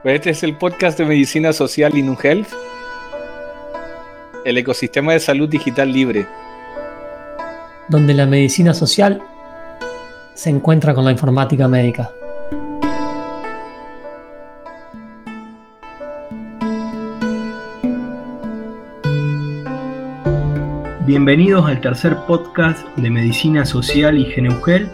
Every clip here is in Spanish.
Pues este es el podcast de Medicina Social y NuHealth, el ecosistema de salud digital libre, donde la medicina social se encuentra con la informática médica. Bienvenidos al tercer podcast de Medicina Social y NuHealth.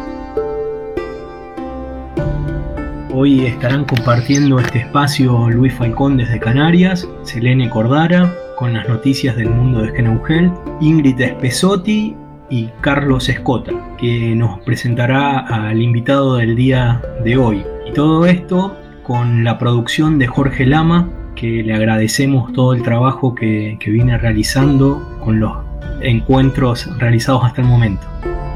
Hoy estarán compartiendo este espacio Luis Falcón desde Canarias, Selene Cordara con las noticias del mundo de NuHealth, Ingrid Espesotti y Carlos Escota, que nos presentará al invitado del día de hoy. Y todo esto con la producción de Jorge Lama, que le agradecemos todo el trabajo que viene realizando con los encuentros realizados hasta el momento.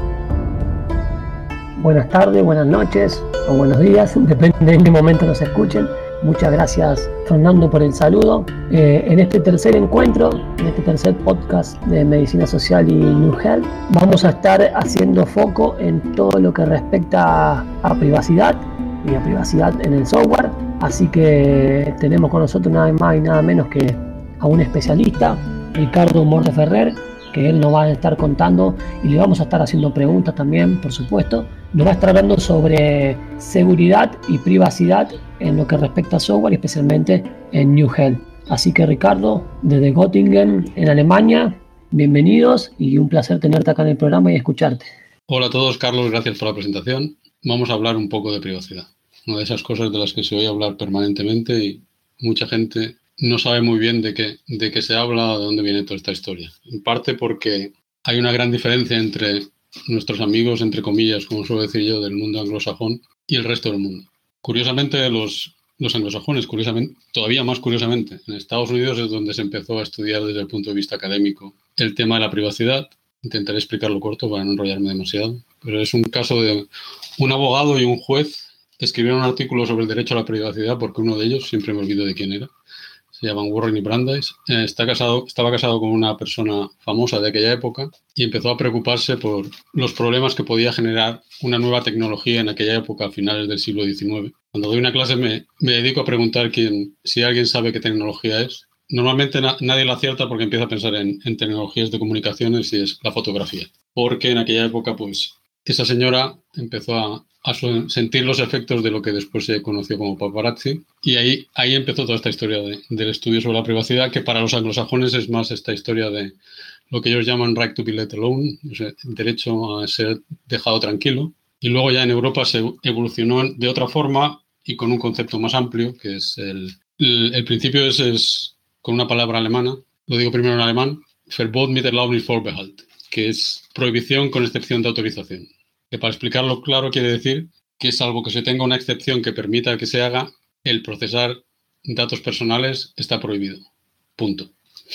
Buenas tardes, buenas noches o buenos días, depende de en qué momento nos escuchen. Muchas gracias, Fernando, por el saludo. En este tercer encuentro, en este tercer podcast de Medicina Social y NuHealth, vamos a estar haciendo foco en todo lo que respecta a privacidad y a privacidad en el software. Así que tenemos con nosotros nada más y nada menos que a un especialista, Ricardo Mordeferrer, que él nos va a estar contando y le vamos a estar haciendo preguntas también, por supuesto. Nos va a estar hablando sobre seguridad y privacidad en lo que respecta a software, especialmente en NuHealth. Así que, Ricardo, desde Göttingen, en Alemania, bienvenidos y un placer tenerte acá en el programa y escucharte. Hola a todos, Carlos, gracias por la presentación. Vamos a hablar un poco de privacidad, una de esas cosas de las que se oye hablar permanentemente y mucha gente no sabe muy bien de qué se habla, de dónde viene toda esta historia. En parte porque hay una gran diferencia entre nuestros amigos, entre comillas, como suelo decir yo, del mundo anglosajón y el resto del mundo. Curiosamente, los anglosajones, todavía más curiosamente, en Estados Unidos es donde se empezó a estudiar desde el punto de vista académico el tema de la privacidad. Intentaré explicarlo corto para no enrollarme demasiado, pero es un caso de un abogado y un juez escribieron un artículo sobre el derecho a la privacidad porque uno de ellos, siempre me olvido de quién era, se llaman Warren y Brandeis, estaba casado con una persona famosa de aquella época y empezó a preocuparse por los problemas que podía generar una nueva tecnología en aquella época, a finales del siglo XIX. Cuando doy una clase me dedico a preguntar si alguien sabe qué tecnología es. Normalmente nadie la acierta porque empieza a pensar en tecnologías de comunicaciones y es la fotografía. Porque en aquella época, pues, esa señora empezó a sentir los efectos de lo que después se conoció como paparazzi y ahí empezó toda esta historia del estudio sobre la privacidad, que para los anglosajones es más esta historia de lo que ellos llaman right to be let alone, o sea, derecho a ser dejado tranquilo. Y luego ya en Europa se evolucionó de otra forma y con un concepto más amplio, que es el principio es con una palabra alemana, lo digo primero en alemán, Verbot mit Erlaubnis Vorbehalt, que es prohibición con excepción de autorización. Que para explicarlo claro quiere decir que salvo que se tenga una excepción que permita que se haga, el procesar datos personales está prohibido. Punto.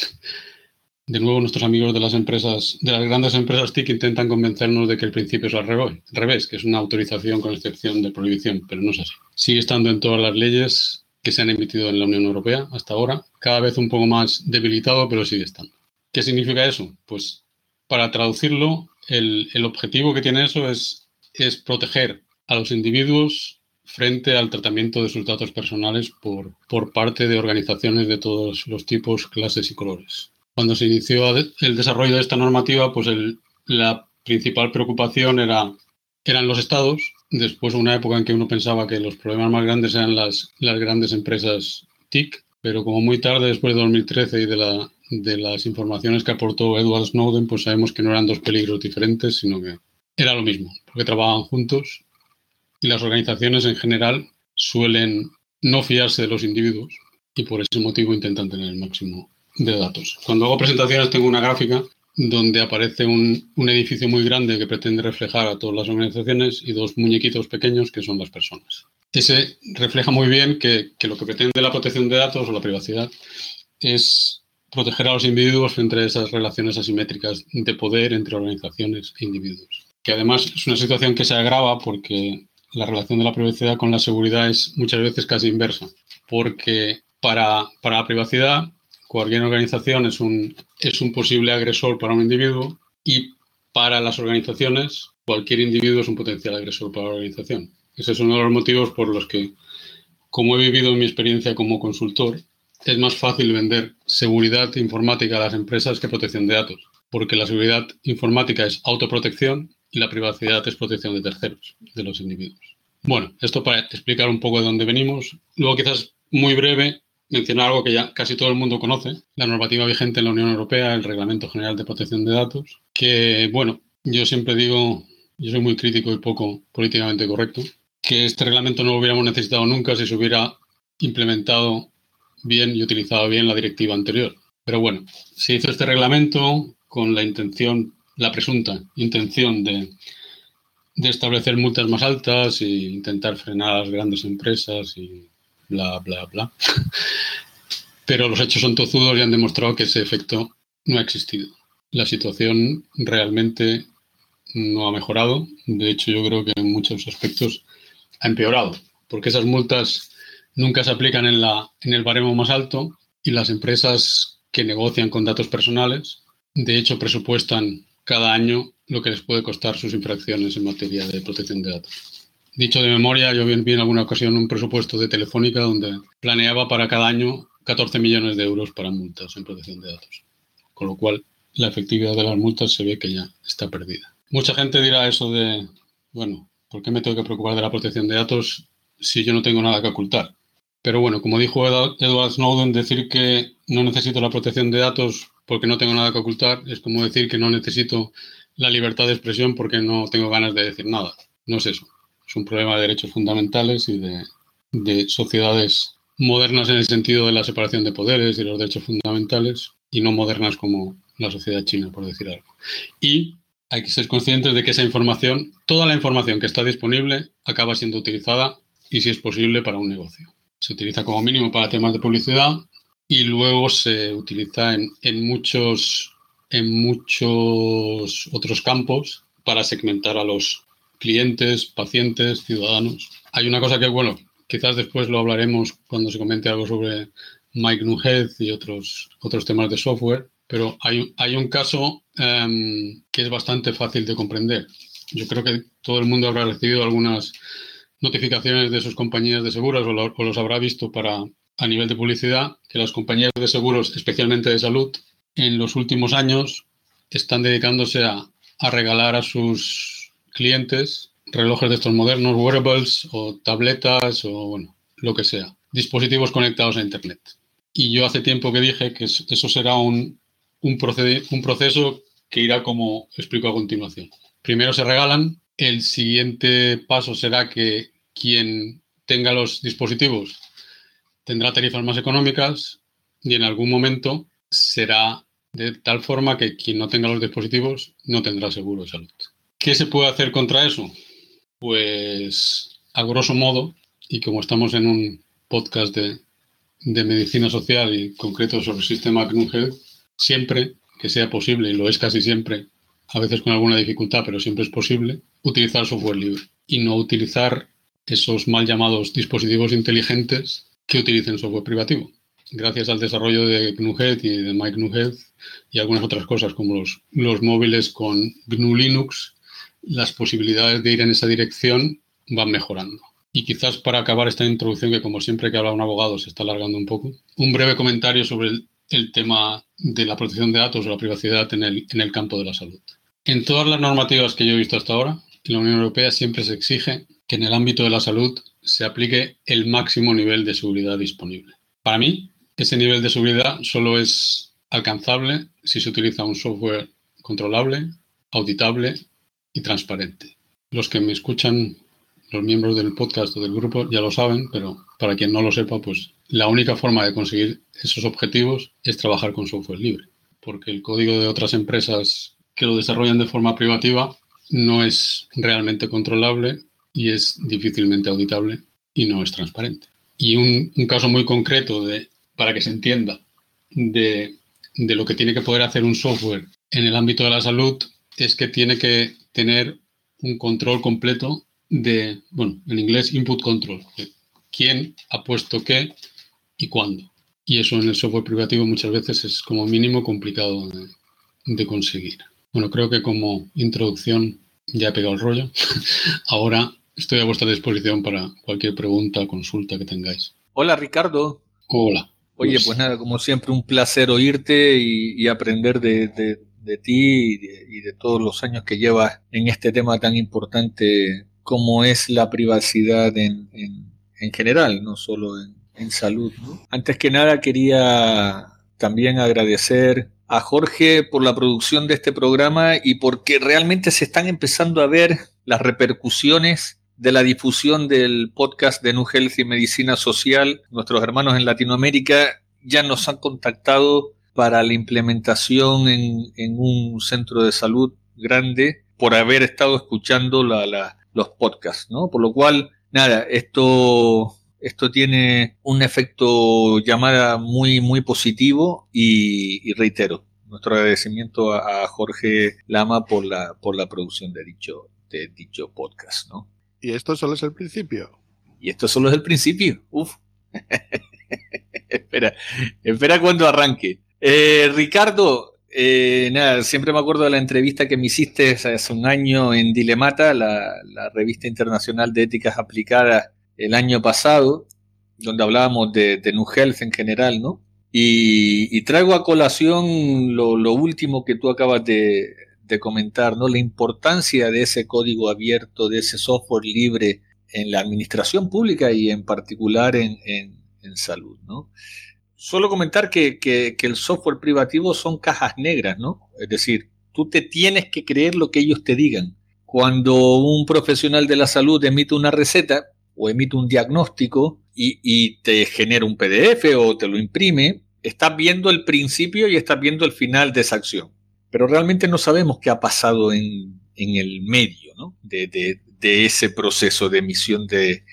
De nuevo, nuestros amigos de las grandes empresas TIC intentan convencernos de que el principio es al revés, que es una autorización con excepción de prohibición, pero no es así. Sigue estando en todas las leyes que se han emitido en la Unión Europea hasta ahora, cada vez un poco más debilitado, pero sigue estando. ¿Qué significa eso? Pues para traducirlo, el objetivo que tiene eso es proteger a los individuos frente al tratamiento de sus datos personales por parte de organizaciones de todos los tipos, clases y colores. Cuando se inició el desarrollo de esta normativa, pues la principal preocupación eran los estados. Después, una época en que uno pensaba que los problemas más grandes eran las grandes empresas TIC, pero como muy tarde, después de 2013 y de las informaciones que aportó Edward Snowden, pues sabemos que no eran dos peligros diferentes, sino que era lo mismo, porque trabajaban juntos y las organizaciones en general suelen no fiarse de los individuos y por ese motivo intentan tener el máximo de datos. Cuando hago presentaciones tengo una gráfica donde aparece un edificio muy grande que pretende reflejar a todas las organizaciones y dos muñequitos pequeños que son las personas. Ese refleja muy bien que lo que pretende la protección de datos o la privacidad es proteger a los individuos frente a esas relaciones asimétricas de poder entre organizaciones e individuos. Que además es una situación que se agrava porque la relación de la privacidad con la seguridad es muchas veces casi inversa. Porque para la privacidad, cualquier organización es un posible agresor para un individuo y para las organizaciones, cualquier individuo es un potencial agresor para la organización. Ese es uno de los motivos por los que como he vivido en mi experiencia como consultor, es más fácil vender seguridad informática a las empresas que protección de datos, porque la seguridad informática es autoprotección y la privacidad es protección de terceros, de los individuos. Bueno, esto para explicar un poco de dónde venimos. Luego, quizás muy breve, mencionar algo que ya casi todo el mundo conoce, la normativa vigente en la Unión Europea, el Reglamento General de Protección de Datos, que, bueno, yo siempre digo, yo soy muy crítico y poco políticamente correcto, que este reglamento no lo hubiéramos necesitado nunca si se hubiera implementado bien y utilizado bien la directiva anterior. Pero bueno, se hizo este reglamento con la intención, la presunta intención de establecer multas más altas e intentar frenar a las grandes empresas y bla, bla, bla. Pero los hechos son tozudos y han demostrado que ese efecto no ha existido. La situación realmente no ha mejorado. De hecho, yo creo que en muchos aspectos ha empeorado, porque esas multas nunca se aplican en el baremo más alto y las empresas que negocian con datos personales, de hecho, presupuestan cada año lo que les puede costar sus infracciones en materia de protección de datos. Dicho de memoria, yo vi en alguna ocasión un presupuesto de Telefónica donde planeaba para cada año 14 millones de euros para multas en protección de datos. Con lo cual, la efectividad de las multas se ve que ya está perdida. Mucha gente dirá eso de, bueno, ¿por qué me tengo que preocupar de la protección de datos si yo no tengo nada que ocultar? Pero bueno, como dijo Edward Snowden, decir que no necesito la protección de datos porque no tengo nada que ocultar es como decir que no necesito la libertad de expresión porque no tengo ganas de decir nada. No es eso. Es un problema de derechos fundamentales y de sociedades modernas en el sentido de la separación de poderes y los derechos fundamentales y no modernas como la sociedad china, por decir algo. Y hay que ser conscientes de que esa información, toda la información que está disponible, acaba siendo utilizada y, si es posible, para un negocio. Se utiliza como mínimo para temas de publicidad y luego se utiliza en muchos otros campos para segmentar a los clientes, pacientes, ciudadanos. Hay una cosa que, bueno, quizás después lo hablaremos cuando se comente algo sobre Mike Nuhead y otros temas de software, pero hay un caso que es bastante fácil de comprender. Yo creo que todo el mundo habrá recibido algunas notificaciones de sus compañías de seguros o los habrá visto a nivel de publicidad, que las compañías de seguros, especialmente de salud, en los últimos años están dedicándose a regalar a sus clientes relojes de estos modernos, wearables o tabletas o bueno, lo que sea, dispositivos conectados a Internet. Y yo hace tiempo que dije que eso será un proceso que irá como explico a continuación. Primero se regalan, el siguiente paso será que quien tenga los dispositivos tendrá tarifas más económicas y en algún momento será de tal forma que quien no tenga los dispositivos no tendrá seguro de salud. ¿Qué se puede hacer contra eso? Pues, a grosso modo, y como estamos en un podcast de medicina social y concreto sobre el sistema GNU Health, siempre que sea posible, y lo es casi siempre, a veces con alguna dificultad, pero siempre es posible, utilizar software libre y no utilizar esos mal llamados dispositivos inteligentes que utilicen software privativo. Gracias al desarrollo de GNU Health y de Mike Nuhead y algunas otras cosas como los móviles con GNU Linux, las posibilidades de ir en esa dirección van mejorando. Y quizás para acabar esta introducción, que como siempre que habla un abogado se está alargando un poco, un breve comentario sobre el tema de la protección de datos o la privacidad en el campo de la salud. En todas las normativas que yo he visto hasta ahora, en la Unión Europea siempre se exige que en el ámbito de la salud se aplique el máximo nivel de seguridad disponible. Para mí, ese nivel de seguridad solo es alcanzable si se utiliza un software controlable, auditable y transparente. Los que me escuchan, los miembros del podcast o del grupo, ya lo saben, pero para quien no lo sepa, pues la única forma de conseguir esos objetivos es trabajar con software libre, porque el código de otras empresas que lo desarrollan de forma privativa no es realmente controlable y es difícilmente auditable y no es transparente. Y un caso muy concreto para que se entienda de lo que tiene que poder hacer un software en el ámbito de la salud es que tiene que tener un control completo en inglés input control, de quién ha puesto qué y cuándo. Y eso en el software privativo muchas veces es como mínimo complicado de conseguir. Bueno, creo que como introducción ya he pegado el rollo. Ahora estoy a vuestra disposición para cualquier pregunta o consulta que tengáis. Hola, Ricardo. Hola. Oye, pues nada, como siempre, un placer oírte y aprender de ti y de todos los años que llevas en este tema tan importante como es la privacidad en general, no solo en salud, ¿no? Antes que nada, quería también agradecer a Jorge por la producción de este programa y porque realmente se están empezando a ver las repercusiones de la difusión del podcast de Nu Health y Medicina Social. Nuestros hermanos en Latinoamérica ya nos han contactado para la implementación en un centro de salud grande por haber estado escuchando los podcasts, ¿no? Por lo cual, nada, esto tiene un efecto llamada muy, muy positivo y reitero nuestro agradecimiento a Jorge Lama por la producción de dicho podcast, ¿no? Y esto solo es el principio. Y esto solo es el principio. Uf. espera cuando arranque. Ricardo, nada, siempre me acuerdo de la entrevista que me hiciste hace un año en Dilemata, la revista internacional de éticas aplicadas el año pasado, donde hablábamos de Nu Health en general, ¿no? Y traigo a colación lo último que tú acabas de comentar, ¿no? La importancia de ese código abierto, de ese software libre en la administración pública y en particular en salud, ¿no? Solo comentar que el software privativo son cajas negras, ¿no? Es decir, tú te tienes que creer lo que ellos te digan. Cuando un profesional de la salud emite una receta o emite un diagnóstico y te genera un PDF o te lo imprime, estás viendo el principio y estás viendo el final de esa acción. Pero realmente no sabemos qué ha pasado en el medio, ¿no? de ese proceso de emisión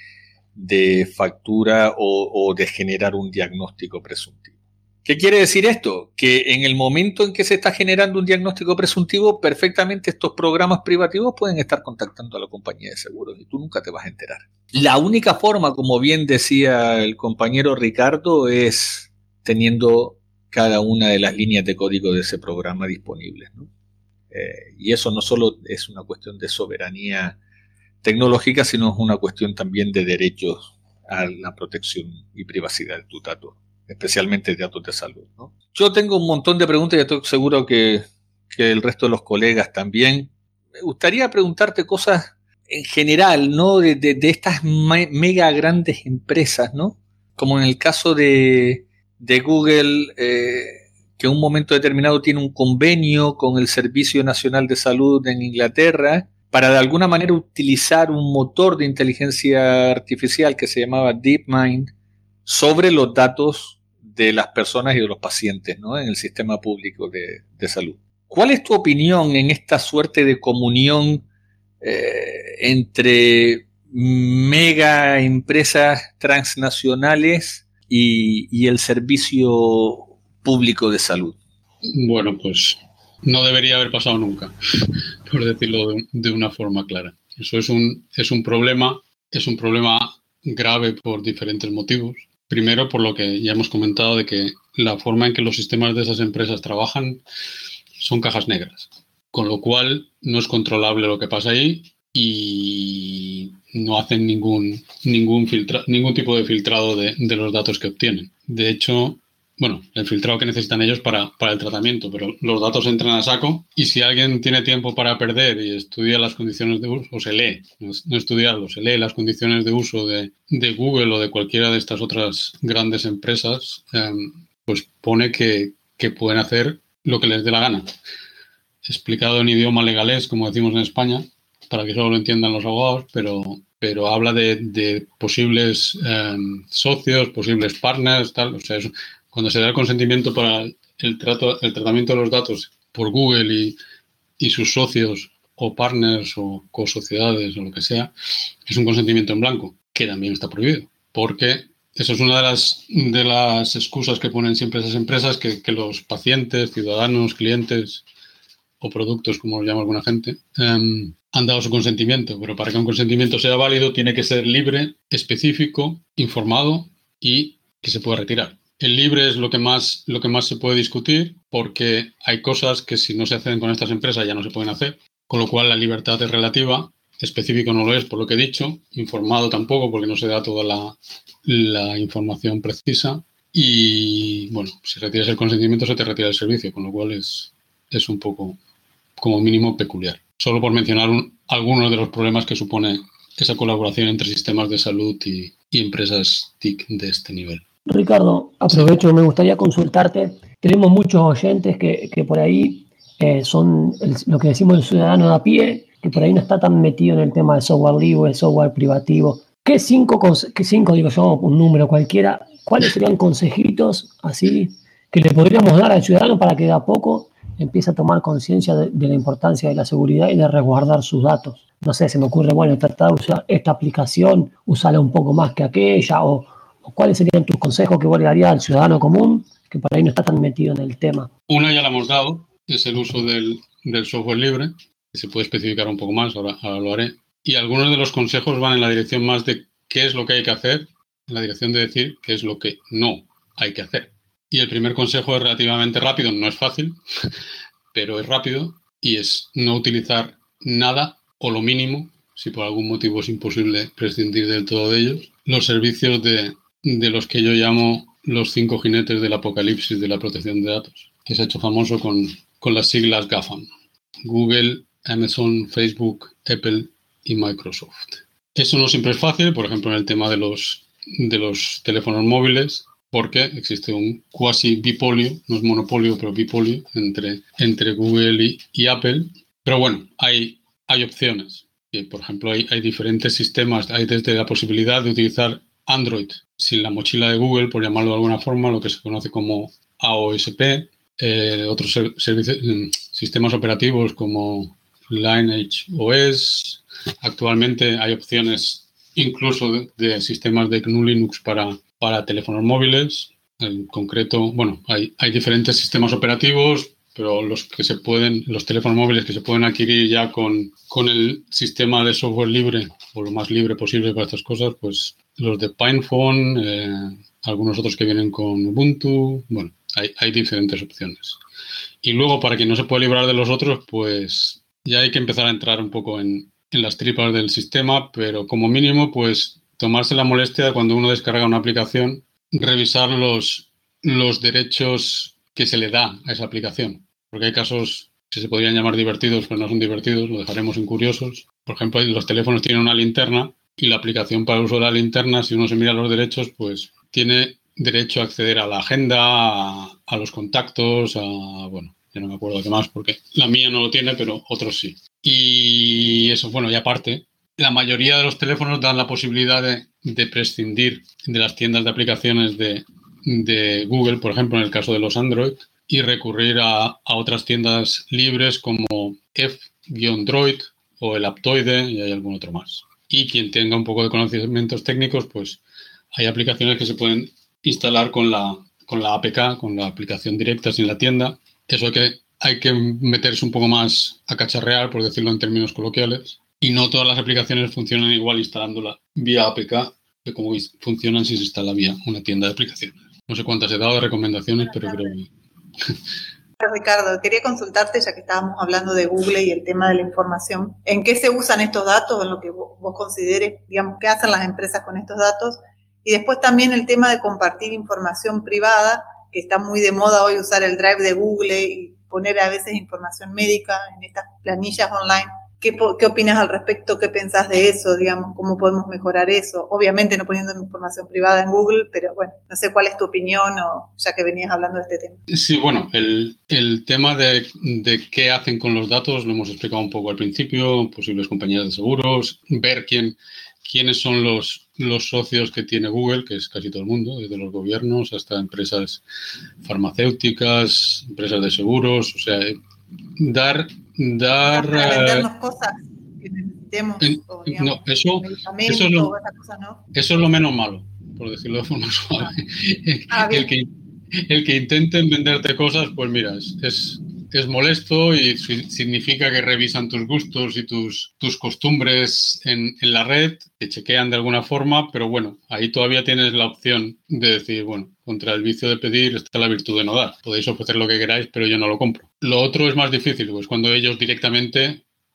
de factura o de generar un diagnóstico presuntivo. ¿Qué quiere decir esto? Que en el momento en que se está generando un diagnóstico presuntivo, perfectamente estos programas privativos pueden estar contactando a la compañía de seguros y tú nunca te vas a enterar. La única forma, como bien decía el compañero Ricardo, es teniendo cada una de las líneas de código de ese programa disponibles, ¿no? Y eso no solo es una cuestión de soberanía tecnológica, sino es una cuestión también de derechos a la protección y privacidad de tus datos, especialmente de datos de salud, ¿no? Yo tengo un montón de preguntas y estoy seguro que el resto de los colegas también. Me gustaría preguntarte cosas en general, ¿no? De estas mega grandes empresas, ¿no? Como en el caso de Google, que en un momento determinado tiene un convenio con el Servicio Nacional de Salud en Inglaterra para de alguna manera utilizar un motor de inteligencia artificial que se llamaba DeepMind sobre los datos de las personas y de los pacientes, ¿no? En el sistema público de salud. ¿Cuál es tu opinión en esta suerte de comunión entre mega empresas transnacionales y el servicio público de salud? Bueno, pues no debería haber pasado nunca, por decirlo de una forma clara. Eso es un problema grave por diferentes motivos. Primero, por lo que ya hemos comentado, de que la forma en que los sistemas de esas empresas trabajan son cajas negras, con lo cual no es controlable lo que pasa ahí y no hacen ningún tipo de filtrado de los datos que obtienen. De hecho, bueno, el filtrado que necesitan ellos para el tratamiento, pero los datos entran a saco y si alguien tiene tiempo para perder y estudia las condiciones de uso, o se lee, no estudiarlo, se lee las condiciones de uso de Google o de cualquiera de estas otras grandes empresas, pues pone que pueden hacer lo que les dé la gana. Explicado en idioma legalés, como decimos en España, para que solo lo entiendan los abogados, pero habla de posibles socios, posibles partners, tal, o sea, eso. Cuando se da el consentimiento para el tratamiento de los datos por Google y sus socios o partners o cosociedades o lo que sea, es un consentimiento en blanco, que también está prohibido. Porque eso es una de las excusas que ponen siempre esas empresas, que los pacientes, ciudadanos, clientes o productos, como lo llama alguna gente, han dado su consentimiento. Pero para que un consentimiento sea válido tiene que ser libre, específico, informado y que se pueda retirar. El libre es lo que más se puede discutir porque hay cosas que si no se hacen con estas empresas ya no se pueden hacer, con lo cual la libertad es relativa específico no lo es, por lo que he dicho, informado tampoco, porque no se da toda la información precisa. Y bueno, si retiras el consentimiento se te retira el servicio, con lo cual es un poco, como mínimo, peculiar. Solo por mencionar algunos de los problemas que supone esa colaboración entre sistemas de salud y empresas TIC de este nivel. Ricardo, aprovecho, me gustaría consultarte. Tenemos muchos oyentes que por ahí son lo que decimos el ciudadano de a pie, que por ahí no está tan metido en el tema del software libre, el software privativo. ¿Qué cinco, digo yo, un número cualquiera, cuáles serían consejitos así que le podríamos dar al ciudadano para que de a poco empiece a tomar conciencia de la importancia de la seguridad y de resguardar sus datos? No sé, se me ocurre, bueno, tratar de usar esta aplicación, usarla un poco más que aquella, o cuáles serían tus consejos que vos le darías al ciudadano común que por ahí no está tan metido en el tema. Una ya la hemos dado, es el uso del software libre, que se puede especificar un poco más, ahora lo haré. Y algunos de los consejos van en la dirección más de qué es lo que hay que hacer, en la dirección de decir qué es lo que no hay que hacer. Y el primer consejo es relativamente rápido, no es fácil, pero es rápido, y es no utilizar nada o lo mínimo, si por algún motivo es imposible prescindir del todo de ellos, los servicios de los que yo llamo los 5 jinetes del apocalipsis de la protección de datos, que se ha hecho famoso con las siglas GAFAM: Google, Amazon, Facebook, Apple y Microsoft. Eso no siempre es fácil, por ejemplo, en el tema de los teléfonos móviles, porque existe un cuasi bipolio, no es monopolio, pero bipolio entre Google y Apple. Pero bueno, hay opciones. Y, por ejemplo, hay diferentes sistemas. Hay desde la posibilidad de utilizar Android sin la mochila de Google, por llamarlo de alguna forma, lo que se conoce como AOSP, otros sistemas operativos como Lineage OS. Actualmente hay opciones incluso de sistemas de GNU Linux para teléfonos móviles. En concreto, bueno, hay diferentes sistemas operativos, pero los teléfonos móviles que se pueden adquirir ya con el sistema de software libre, o lo más libre posible para estas cosas, pues los de PinePhone, algunos otros que vienen con Ubuntu. Bueno, hay diferentes opciones. Y luego, para quien no se puede librar de los otros, pues ya hay que empezar a entrar un poco en las tripas del sistema, pero como mínimo, pues tomarse la molestia cuando uno descarga una aplicación, revisar los derechos que se le da a esa aplicación. Porque hay casos que se podrían llamar divertidos, pero no son divertidos, lo dejaremos en curiosos. Por ejemplo, los teléfonos tienen una linterna y la aplicación para el uso de la linterna, si uno se mira los derechos, pues tiene derecho a acceder a la agenda, a los contactos, bueno, ya no me acuerdo qué más, porque la mía no lo tiene, pero otros sí. Y eso, bueno, y aparte, la mayoría de los teléfonos dan la posibilidad de prescindir de las tiendas de aplicaciones de Google, por ejemplo, en el caso de los Android, y recurrir a otras tiendas libres como F-Droid o el Aptoide, y hay algún otro más. Y quien tenga un poco de conocimientos técnicos, pues hay aplicaciones que se pueden instalar con la APK, con la aplicación directa sin la tienda. Eso hay que meterse un poco más a cacharrear, por decirlo en términos coloquiales. Y no todas las aplicaciones funcionan igual instalándola vía APK que como funcionan si se instala vía una tienda de aplicaciones. No sé cuántas he dado de recomendaciones, pero creo que... Ricardo, quería consultarte, ya que estábamos hablando de Google y el tema de la información, ¿en qué se usan estos datos? En lo que vos consideres, digamos, ¿qué hacen las empresas con estos datos? Y después también el tema de compartir información privada, que está muy de moda hoy usar el Drive de Google y poner a veces información médica en estas planillas online. ¿Qué opinas al respecto? ¿Qué pensás de eso? Digamos, ¿cómo podemos mejorar eso? Obviamente no poniendo información privada en Google, pero bueno, no sé cuál es tu opinión, o ya que venías hablando de este tema. Sí, bueno, el tema de qué hacen con los datos lo hemos explicado un poco al principio, posibles compañías de seguros, ver quiénes son los socios que tiene Google, que es casi todo el mundo, desde los gobiernos hasta empresas farmacéuticas, empresas de seguros, o sea, dar para vendernos cosas que necesitemos, o, digamos, no, eso es lo menos malo, por decirlo de forma suave. El que intenten venderte cosas, pues mira, es molesto y significa que revisan tus gustos y tus costumbres en la red, te chequean de alguna forma, pero bueno, ahí todavía tienes la opción de decir, bueno, contra el vicio de pedir está la virtud de no dar. Podéis ofrecer lo que queráis, pero yo no lo compro. Lo otro es más difícil, pues cuando ellos directamente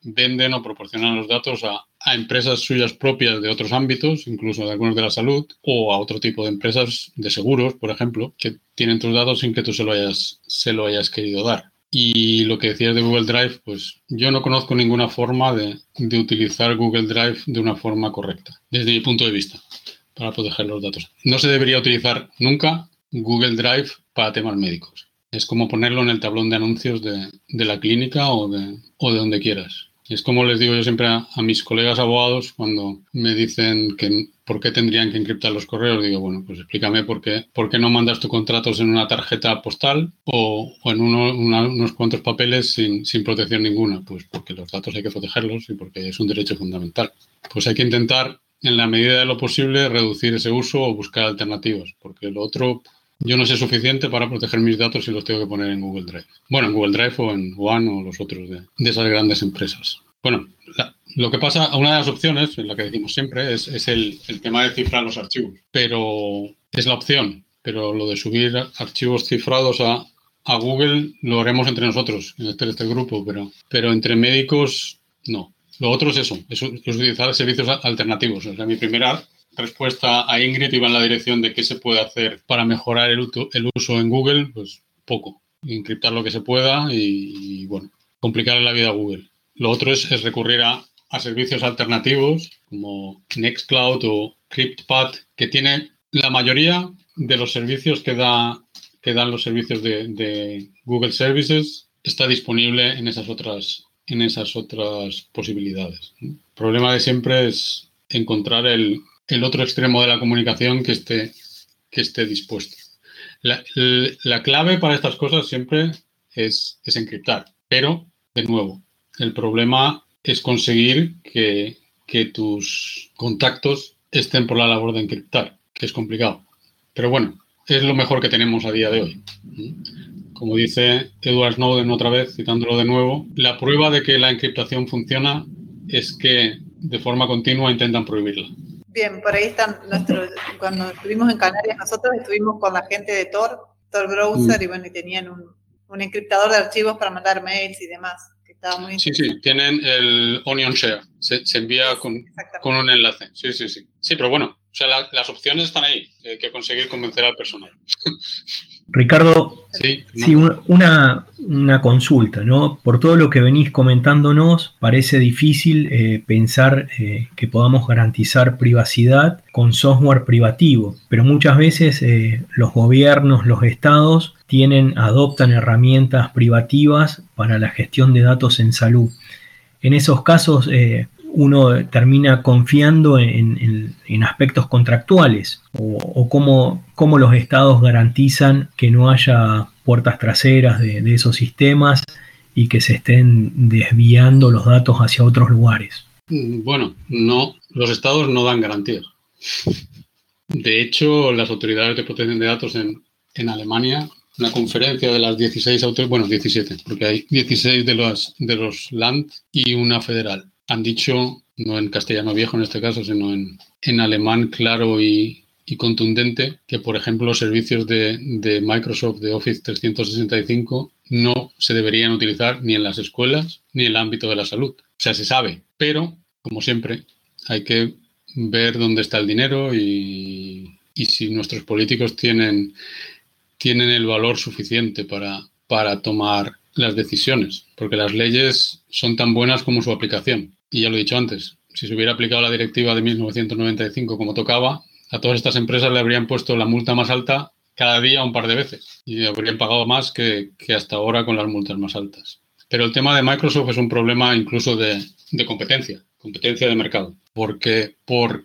venden o proporcionan los datos a empresas suyas propias de otros ámbitos, incluso de algunos de la salud, o a otro tipo de empresas de seguros, por ejemplo, que tienen tus datos sin que tú se lo hayas querido dar. Y lo que decías de Google Drive, pues yo no conozco ninguna forma de utilizar Google Drive de una forma correcta, desde mi punto de vista, para proteger los datos. No se debería utilizar nunca Google Drive para temas médicos. Es como ponerlo en el tablón de anuncios de la clínica o de donde quieras. Es como les digo yo siempre a mis colegas abogados cuando me dicen que por qué tendrían que encriptar los correos. Digo, bueno, pues explícame por qué no mandas tus contratos en una tarjeta postal o en unos cuantos papeles sin protección ninguna. Pues porque los datos hay que protegerlos y porque es un derecho fundamental. Pues hay que intentar, en la medida de lo posible, reducir ese uso o buscar alternativas, porque lo otro... Yo no sé suficiente para proteger mis datos si los tengo que poner en Google Drive. Bueno, en Google Drive o en One o los otros de esas grandes empresas. Bueno, lo que pasa, una de las opciones, en la que decimos siempre, es el tema de cifrar los archivos. Pero es la opción. Pero lo de subir archivos cifrados a Google lo haremos entre nosotros, en este grupo. Pero entre médicos, no. Lo otro es eso, es utilizar servicios alternativos. O sea, mi primera respuesta a Ingrid iba en la dirección de qué se puede hacer para mejorar el uso en Google, pues poco. Encriptar lo que se pueda y bueno, complicarle la vida a Google. Lo otro es recurrir a servicios alternativos como Nextcloud o CryptPad, que tiene la mayoría de los servicios que dan los servicios de Google Services, está disponible en esas otras posibilidades. El problema de siempre es encontrar el otro extremo de la comunicación que esté dispuesto. La clave para estas cosas siempre es encriptar, pero, de nuevo, el problema es conseguir que tus contactos estén por la labor de encriptar, que es complicado. Pero bueno, es lo mejor que tenemos a día de hoy. Como dice Edward Snowden otra vez, citándolo de nuevo, la prueba de que la encriptación funciona es que de forma continua intentan prohibirla. Bien, por ahí están cuando estuvimos en Canarias, nosotros estuvimos con la gente de Tor Browser, y bueno, y tenían un encriptador de archivos para mandar mails y demás, que estaba muy interesante. Sí, tienen el Onion Share, se envía con un enlace. Sí. Sí, pero bueno, o sea, las opciones están ahí, hay que conseguir convencer al personal. Ricardo, sí, una consulta, ¿no? Por todo lo que venís comentándonos, parece difícil pensar que podamos garantizar privacidad con software privativo, pero muchas veces los gobiernos, los estados, adoptan herramientas privativas para la gestión de datos en salud. En esos casos, uno termina confiando en aspectos contractuales o cómo los estados garantizan que no haya puertas traseras de esos sistemas y que se estén desviando los datos hacia otros lugares. Bueno, no, los estados no dan garantías. De hecho, las autoridades de protección de datos en Alemania, una conferencia de las 17, porque hay 16 de los Land y una federal. Han dicho, no en castellano viejo en este caso, sino en alemán claro y contundente, que por ejemplo los servicios de Microsoft de Office 365 no se deberían utilizar ni en las escuelas ni en el ámbito de la salud. O sea, se sabe, pero como siempre hay que ver dónde está el dinero y si nuestros políticos tienen el valor suficiente para tomar las decisiones, porque las leyes son tan buenas como su aplicación. Y ya lo he dicho antes, si se hubiera aplicado la directiva de 1995 como tocaba, a todas estas empresas le habrían puesto la multa más alta cada día un par de veces y habrían pagado más que hasta ahora con las multas más altas. Pero el tema de Microsoft es un problema incluso de competencia de mercado, porque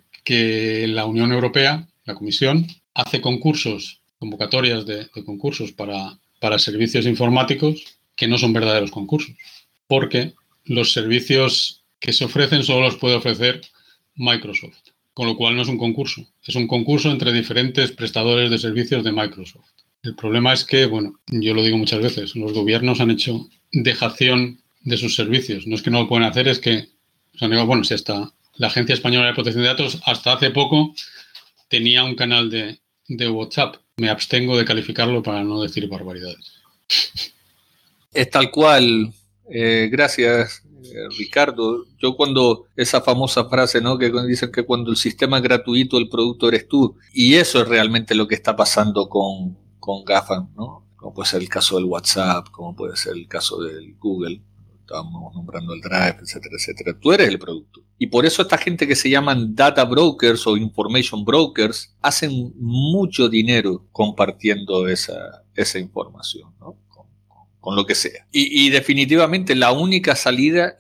la Unión Europea, la Comisión, hace convocatorias de concursos para servicios informáticos que no son verdaderos concursos, porque los servicios que se ofrecen solo los puede ofrecer Microsoft, con lo cual no es un concurso, es un concurso entre diferentes prestadores de servicios de Microsoft. El problema es que, bueno, yo lo digo muchas veces, los gobiernos han hecho dejación de sus servicios. No es que no lo pueden hacer, es que, bueno, si hasta la Agencia Española de Protección de Datos hasta hace poco tenía un canal de WhatsApp. Me abstengo de calificarlo para no decir barbaridades. Es tal cual. Gracias, Ricardo. Yo cuando esa famosa frase, ¿no? Que dicen que cuando el sistema es gratuito, el producto eres tú. Y eso es realmente lo que está pasando con GAFAM, ¿no? Como puede ser el caso del WhatsApp, como puede ser el caso del Google. Estábamos nombrando el Drive, etcétera, etcétera. Tú eres el producto. Y por eso esta gente que se llaman data brokers o information brokers hacen mucho dinero compartiendo esa información, ¿no? Con lo que sea. Y definitivamente la única salida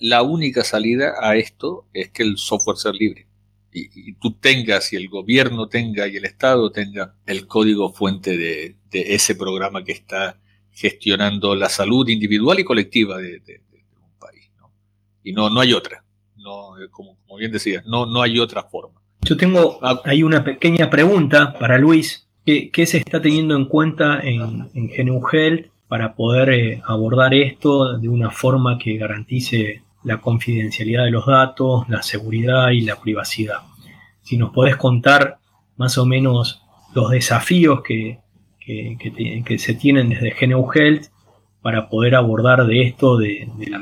a esto es que el software sea libre. Y tú tengas, y el gobierno tenga, y el Estado tenga el código fuente de ese programa que está gestionando la salud individual y colectiva de un país, ¿no? Y no hay otra. No, como bien decía, no hay otra forma. Yo tengo ahí una pequeña pregunta para Luis. ¿Qué se está teniendo en cuenta en GNU Health para poder abordar esto de una forma que garantice la confidencialidad de los datos, la seguridad y la privacidad? Si nos podés contar más o menos los desafíos que se tienen desde GNU Health para poder abordar de esto de la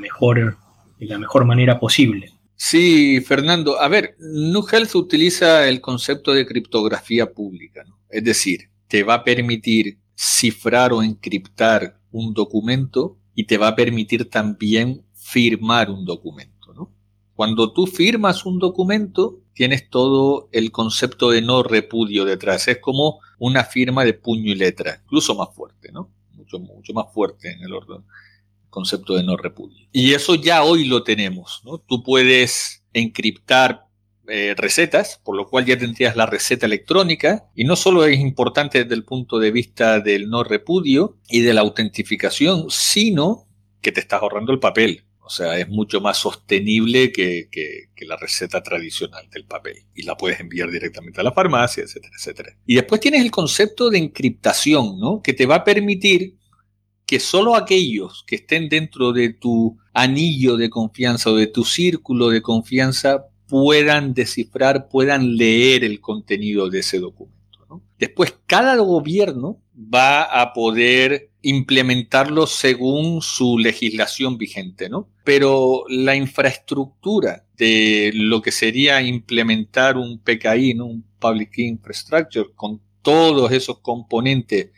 mejor manera posible. Sí, Fernando. A ver, GNU Health utiliza el concepto de criptografía pública, ¿no? Es decir, te va a permitir cifrar o encriptar un documento y te va a permitir también firmar un documento, ¿no? Cuando tú firmas un documento, tienes todo el concepto de no repudio detrás. Es como una firma de puño y letra, incluso más fuerte, ¿no? Mucho más fuerte en el orden, concepto de no repudio. Y eso ya hoy lo tenemos, ¿no? Tú puedes encriptar recetas, por lo cual ya tendrías la receta electrónica, y no solo es importante desde el punto de vista del no repudio y de la autentificación, sino que te estás ahorrando el papel. O sea, es mucho más sostenible que la receta tradicional del papel. Y la puedes enviar directamente a la farmacia, etcétera, etcétera. Y después tienes el concepto de encriptación, ¿no? Que te va a permitir que solo aquellos que estén dentro de tu anillo de confianza o de tu círculo de confianza puedan descifrar, puedan leer el contenido de ese documento, ¿no? Después, cada gobierno va a poder implementarlo según su legislación vigente, ¿no? Pero la infraestructura de lo que sería implementar un PKI, ¿no? Un Public Key Infrastructure, con todos esos componentes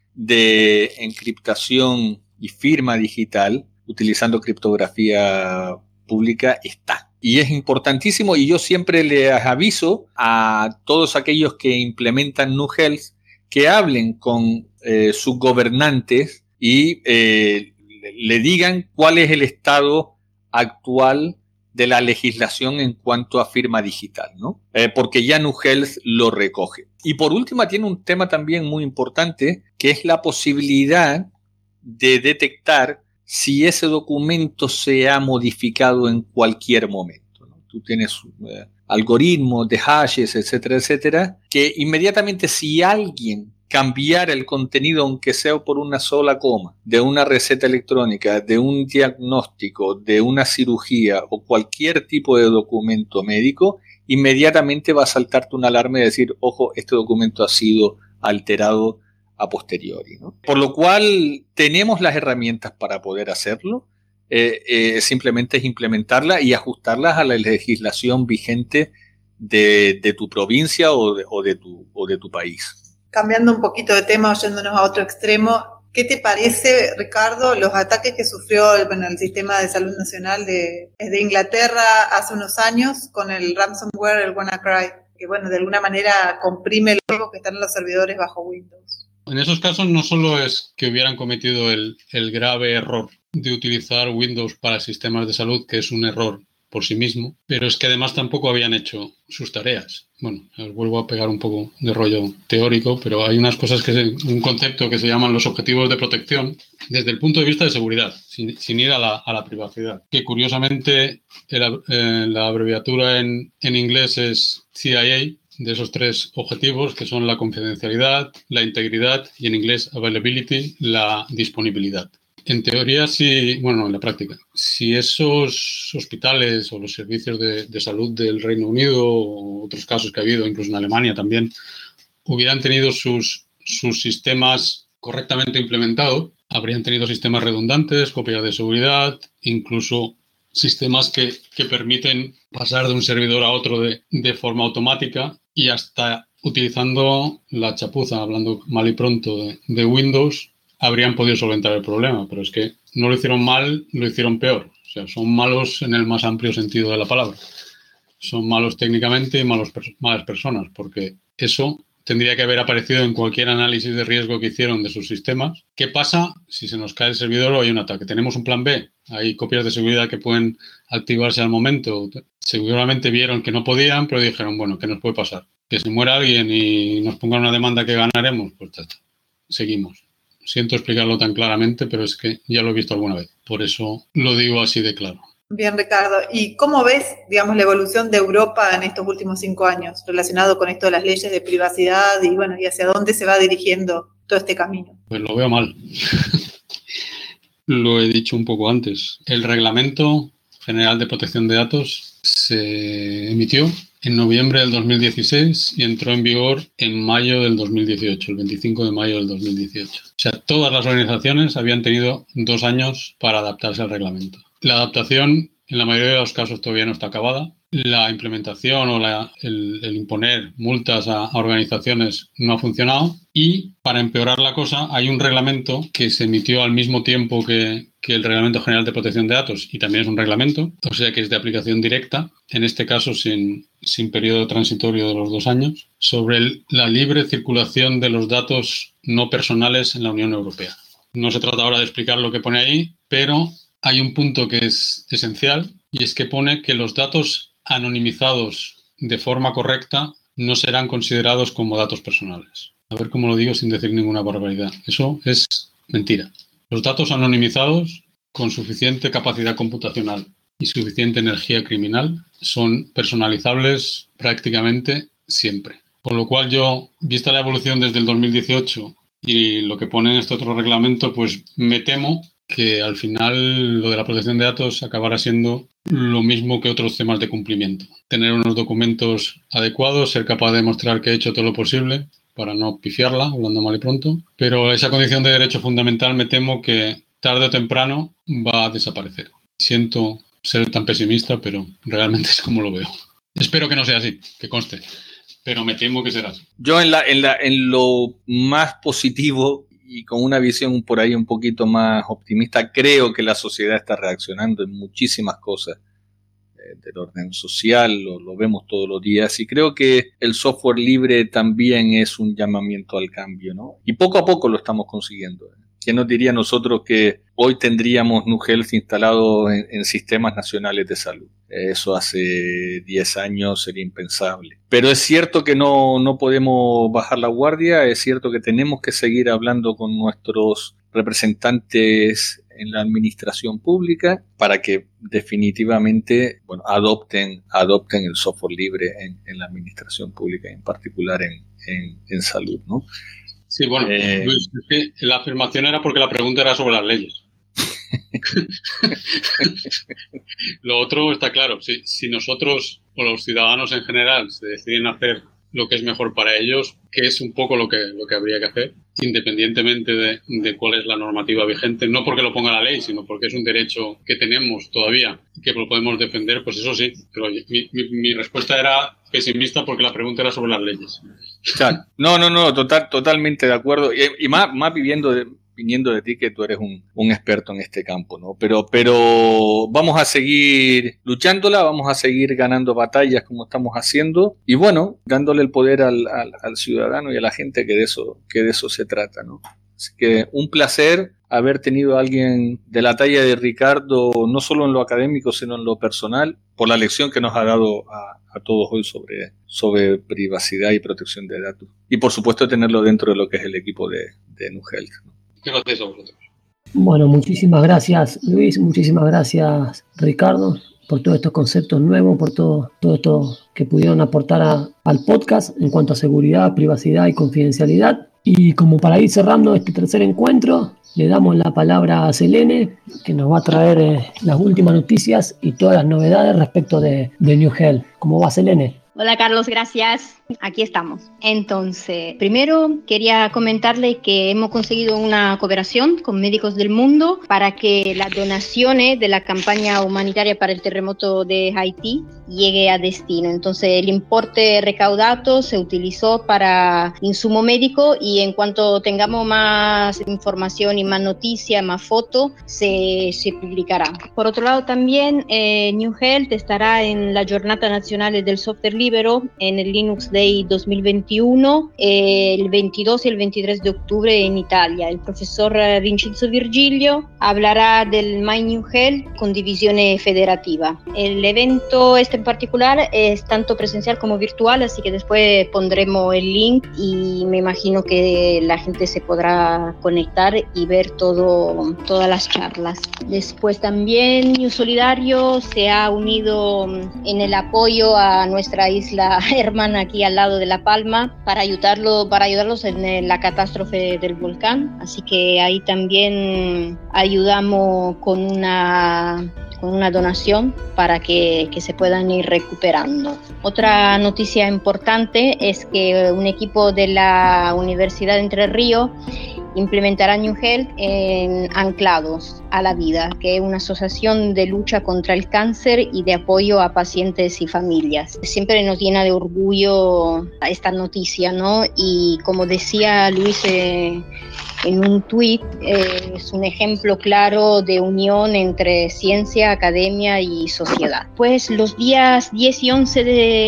de encriptación y firma digital, utilizando criptografía pública, está. Y es importantísimo, y yo siempre les aviso a todos aquellos que implementan GNU Health que hablen con sus gobernantes y le digan cuál es el estado actual de la legislación en cuanto a firma digital, ¿no? Porque ya GNU Health lo recoge. Y por último tiene un tema también muy importante, que es la posibilidad de detectar si ese documento se ha modificado en cualquier momento, ¿no? Tú tienes algoritmos de hashes, etcétera, etcétera, que inmediatamente si alguien cambiara el contenido, aunque sea por una sola coma, de una receta electrónica, de un diagnóstico, de una cirugía o cualquier tipo de documento médico, inmediatamente va a saltarte una alarma y decir, ojo, este documento ha sido alterado a posteriori, ¿no? Por lo cual tenemos las herramientas para poder hacerlo, simplemente es implementarla y ajustarlas a la legislación vigente de tu provincia o de tu país. Cambiando un poquito de tema, oyéndonos a otro extremo, ¿qué te parece, Ricardo, los ataques que sufrió el sistema de salud nacional de Inglaterra hace unos años con el ransomware, el WannaCry, que de alguna manera comprime los juegos que están en los servidores bajo Windows? En esos casos no solo es que hubieran cometido el grave error de utilizar Windows para sistemas de salud, que es un error por sí mismo, pero es que además tampoco habían hecho sus tareas. Bueno, os vuelvo a pegar un poco de rollo teórico, pero hay unas cosas un concepto que se llaman los objetivos de protección desde el punto de vista de seguridad, sin ir a la privacidad. Que curiosamente la abreviatura en inglés es CIA, de esos tres objetivos, que son la confidencialidad, la integridad y en inglés availability, la disponibilidad. En teoría, en la práctica, si esos hospitales o los servicios de salud del Reino Unido o otros casos que ha habido, incluso en Alemania también, hubieran tenido sus sistemas correctamente implementados, habrían tenido sistemas redundantes, copias de seguridad, incluso sistemas que permiten pasar de un servidor a otro de forma automática y hasta utilizando la chapuza, hablando mal y pronto, de Windows, habrían podido solventar el problema, pero es que no lo hicieron mal, lo hicieron peor. O sea, son malos en el más amplio sentido de la palabra. Son malos técnicamente y malas personas, porque eso tendría que haber aparecido en cualquier análisis de riesgo que hicieron de sus sistemas. ¿Qué pasa si se nos cae el servidor o hay un ataque? ¿Tenemos un plan B? Hay copias de seguridad que pueden activarse al momento. Seguramente vieron que no podían, pero dijeron, bueno, ¿qué nos puede pasar? Que se muera alguien y nos pongan una demanda que ganaremos, pues ya está. Seguimos. Siento explicarlo tan claramente, pero es que ya lo he visto alguna vez. Por eso lo digo así de claro. Bien, Ricardo. ¿Y cómo ves, digamos, la evolución de Europa en estos últimos 5 años relacionado con esto de las leyes de privacidad y, bueno, y hacia dónde se va dirigiendo todo este camino? Pues lo veo mal. Lo he dicho un poco antes. El Reglamento General de Protección de Datos se emitió en noviembre del 2016 y entró en vigor en mayo del 2018, el 25 de mayo del 2018. O sea, todas las organizaciones habían tenido 2 años para adaptarse al reglamento. La adaptación, en la mayoría de los casos, todavía no está acabada. La implementación o el imponer multas a organizaciones no ha funcionado. Y, para empeorar la cosa, hay un reglamento que se emitió al mismo tiempo que el Reglamento General de Protección de Datos, y también es un reglamento, o sea que es de aplicación directa, en este caso sin periodo transitorio de los 2 años, sobre la libre circulación de los datos no personales en la Unión Europea. No se trata ahora de explicar lo que pone ahí, pero hay un punto que es esencial, y es que pone que los datos anonimizados de forma correcta no serán considerados como datos personales. A ver cómo lo digo sin decir ninguna barbaridad. Eso es mentira. Los datos anonimizados con suficiente capacidad computacional y suficiente energía criminal son personalizables prácticamente siempre. Con lo cual yo, vista la evolución desde el 2018 y lo que pone en este otro reglamento, pues me temo que al final lo de la protección de datos acabará siendo lo mismo que otros temas de cumplimiento. Tener unos documentos adecuados, ser capaz de demostrar que he hecho todo lo posible para no pifiarla, hablando mal y pronto. Pero esa condición de derecho fundamental me temo que tarde o temprano va a desaparecer. Siento ser tan pesimista, pero realmente es como lo veo. Espero que no sea así, que conste, pero me temo que será así. Yo en lo más positivo y con una visión por ahí un poquito más optimista, creo que la sociedad está reaccionando en muchísimas cosas del orden social, lo vemos todos los días, y creo que el software libre también es un llamamiento al cambio, ¿no? Y poco a poco lo estamos consiguiendo. ¿Quién nos diría nosotros que hoy tendríamos NuHealth instalado en sistemas nacionales de salud? Eso hace 10 años sería impensable. Pero es cierto que no podemos bajar la guardia, es cierto que tenemos que seguir hablando con nuestros representantes en la administración pública para que definitivamente adopten el software libre en la administración pública, en particular en salud, ¿no? Sí, bueno, Luis, es que la afirmación era porque la pregunta era sobre las leyes. Lo otro está claro. Si nosotros o los ciudadanos en general se deciden hacer lo que es mejor para ellos, que es un poco lo que habría que hacer, independientemente de cuál es la normativa vigente, no porque lo ponga la ley, sino porque es un derecho que tenemos todavía y que lo podemos defender, pues eso sí. Pero mi respuesta era pesimista porque la pregunta era sobre las leyes. Claro. No, totalmente de acuerdo. Y más viniendo de ti, que tú eres un experto en este campo, ¿no? Pero vamos a seguir luchándola, vamos a seguir ganando batallas como estamos haciendo, y bueno, dándole el poder al ciudadano y a la gente, que de eso se trata, ¿no? Así que un placer haber tenido a alguien de la talla de Ricardo, no solo en lo académico, sino en lo personal, por la lección que nos ha dado a todos hoy sobre privacidad y protección de datos. Y por supuesto tenerlo dentro de lo que es el equipo de NuHealth, ¿no? Gracias a vosotros. Bueno, muchísimas gracias, Luis, muchísimas gracias, Ricardo, por todos estos conceptos nuevos, por todo esto que pudieron aportar al podcast en cuanto a seguridad, privacidad y confidencialidad. Y como para ir cerrando este tercer encuentro, le damos la palabra a Selene, que nos va a traer las últimas noticias y todas las novedades respecto de NuHealth. ¿Cómo va, Selene? Hola, Carlos, gracias. Aquí estamos. Entonces, primero quería comentarles que hemos conseguido una cooperación con Médicos del Mundo para que las donaciones de la campaña humanitaria para el terremoto de Haití llegue a destino. Entonces, el importe recaudado se utilizó para insumo médico y en cuanto tengamos más información y más noticias, más fotos, se publicará. Por otro lado, también New Health estará en la Jornada Nacional del Software Libero en el Linux Day 2021, el 22 y el 23 de octubre en Italia. El profesor Vincenzo Virgilio hablará del My New Health con divisiones federativa. El evento en particular es tanto presencial como virtual, así que después pondremos el link y me imagino que la gente se podrá conectar y ver todas las charlas. Después también New Solidario se ha unido en el apoyo a nuestra isla hermana aquí al lado de La Palma para ayudarlos en la catástrofe del volcán, así que ahí también ayudamos con una donación para que se puedan ir recuperando. Otra noticia importante es que un equipo de la Universidad de Entre Ríos implementará New Health en Anclados a la Vida, que es una asociación de lucha contra el cáncer y de apoyo a pacientes y familias. Siempre nos llena de orgullo esta noticia, ¿no? Y como decía Luis en un tuit, es un ejemplo claro de unión entre ciencia, academia y sociedad. Pues los días 10 y 11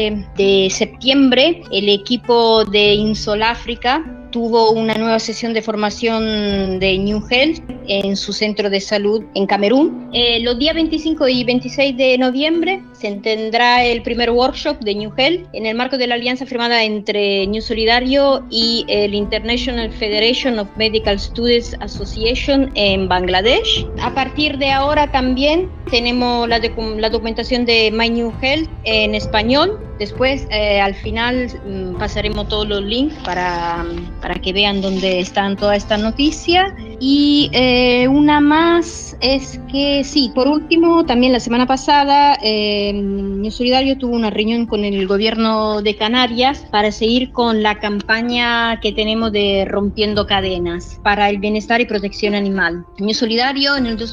de septiembre, el equipo de Insol África tuvo una nueva sesión de formación de New Health en su centro de salud en Camerún. Los días 25 y 26 de noviembre se tendrá el primer workshop de New Health en el marco de la alianza firmada entre New Solidario y el International Federation of Medical Students Association en Bangladesh. A partir de ahora también tenemos la documentación de My New Health en español. Después, al final, pasaremos todos los links para que vean dónde están todas estas noticias. Y una más es que, sí, por último, también la semana pasada, New Solidario tuvo una reunión con el gobierno de Canarias para seguir con la campaña que tenemos de Rompiendo Cadenas para el bienestar y protección animal. New Solidario en el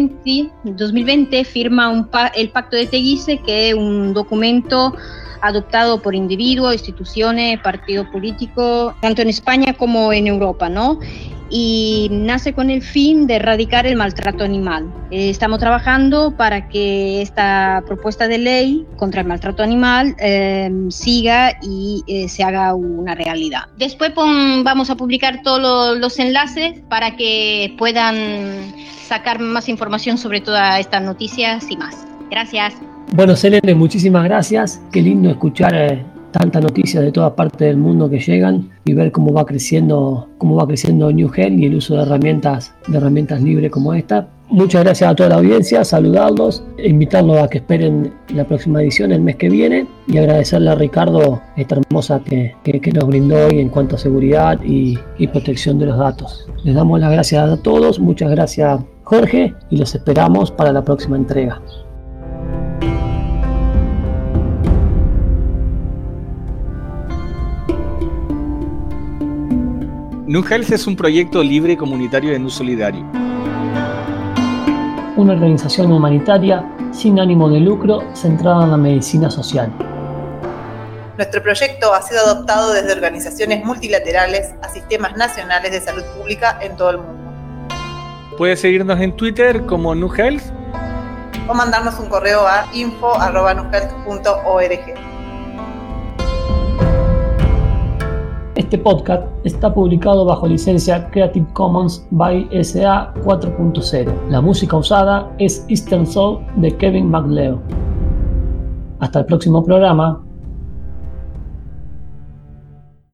2020 firma el Pacto de Teguise, que es un documento adoptado por individuos, instituciones, partidos políticos, tanto en España como en Europa, ¿no? Y nace con el fin de erradicar el maltrato animal. Estamos trabajando para que esta propuesta de ley contra el maltrato animal siga y se haga una realidad. Después vamos a publicar todos los enlaces para que puedan sacar más información sobre todas estas noticias y más. Gracias. Bueno, Selene, muchísimas gracias. Qué lindo escuchar tantas noticias de todas partes del mundo que llegan y ver cómo va creciendo New Health y el uso de herramientas libres como esta. Muchas gracias a toda la audiencia, saludarlos, invitarlos a que esperen la próxima edición el mes que viene y agradecerle a Ricardo esta hermosa que nos brindó hoy en cuanto a seguridad y protección de los datos. Les damos las gracias a todos, muchas gracias Jorge y los esperamos para la próxima entrega. New Health es un proyecto libre comunitario de New Solidario. Una organización humanitaria sin ánimo de lucro centrada en la medicina social. Nuestro proyecto ha sido adoptado desde organizaciones multilaterales a sistemas nacionales de salud pública en todo el mundo. Puedes seguirnos en Twitter como New Health o mandarnos un correo a info@newhealth.org. Este podcast está publicado bajo licencia Creative Commons by SA 4.0. La música usada es Eastern Soul de Kevin MacLeod. Hasta el próximo programa.